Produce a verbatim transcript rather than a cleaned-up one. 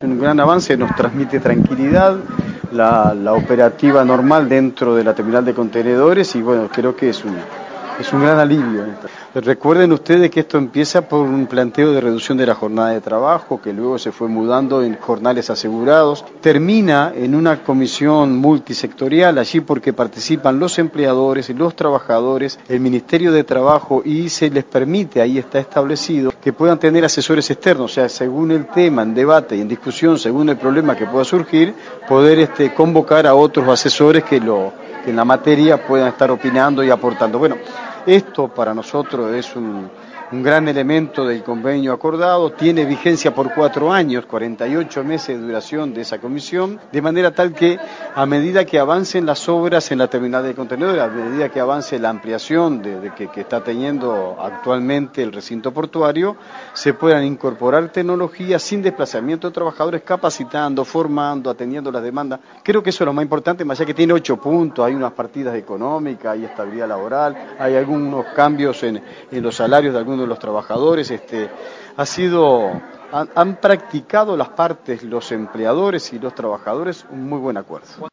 Un gran avance, nos transmite tranquilidad, la, la operativa normal dentro de la terminal de contenedores y bueno, creo que es un, es un gran alivio. Recuerden ustedes que esto empieza por un planteo de reducción de la jornada de trabajo, que luego se fue mudando en jornales asegurados, termina en una comisión multisectorial, allí porque participan los empleadores, los trabajadores, el Ministerio de Trabajo y se les permite, ahí está establecido, que puedan tener asesores externos, o sea, según el tema en debate y en discusión, según el problema que pueda surgir, poder este, convocar a otros asesores que, lo, que en la materia puedan estar opinando y aportando. Bueno, esto para nosotros es un, un gran elemento del convenio acordado, tiene vigencia por cuatro años, cuarenta y ocho meses de duración de esa comisión, de manera tal que a medida que avancen las obras en la terminal de contenedores, a medida que avance la ampliación de, de que, que está teniendo actualmente el recinto portuario, se puedan incorporar tecnologías sin desplazamiento de trabajadores, capacitando, formando, atendiendo las demandas. Creo que eso es lo más importante, más allá que tiene ocho puntos, hay unas partidas económicas, hay estabilidad laboral, hay algunos cambios en, en los salarios de algunos de los trabajadores. Este, ha sido, han, han practicado las partes, los empleadores y los trabajadores, un muy buen acuerdo.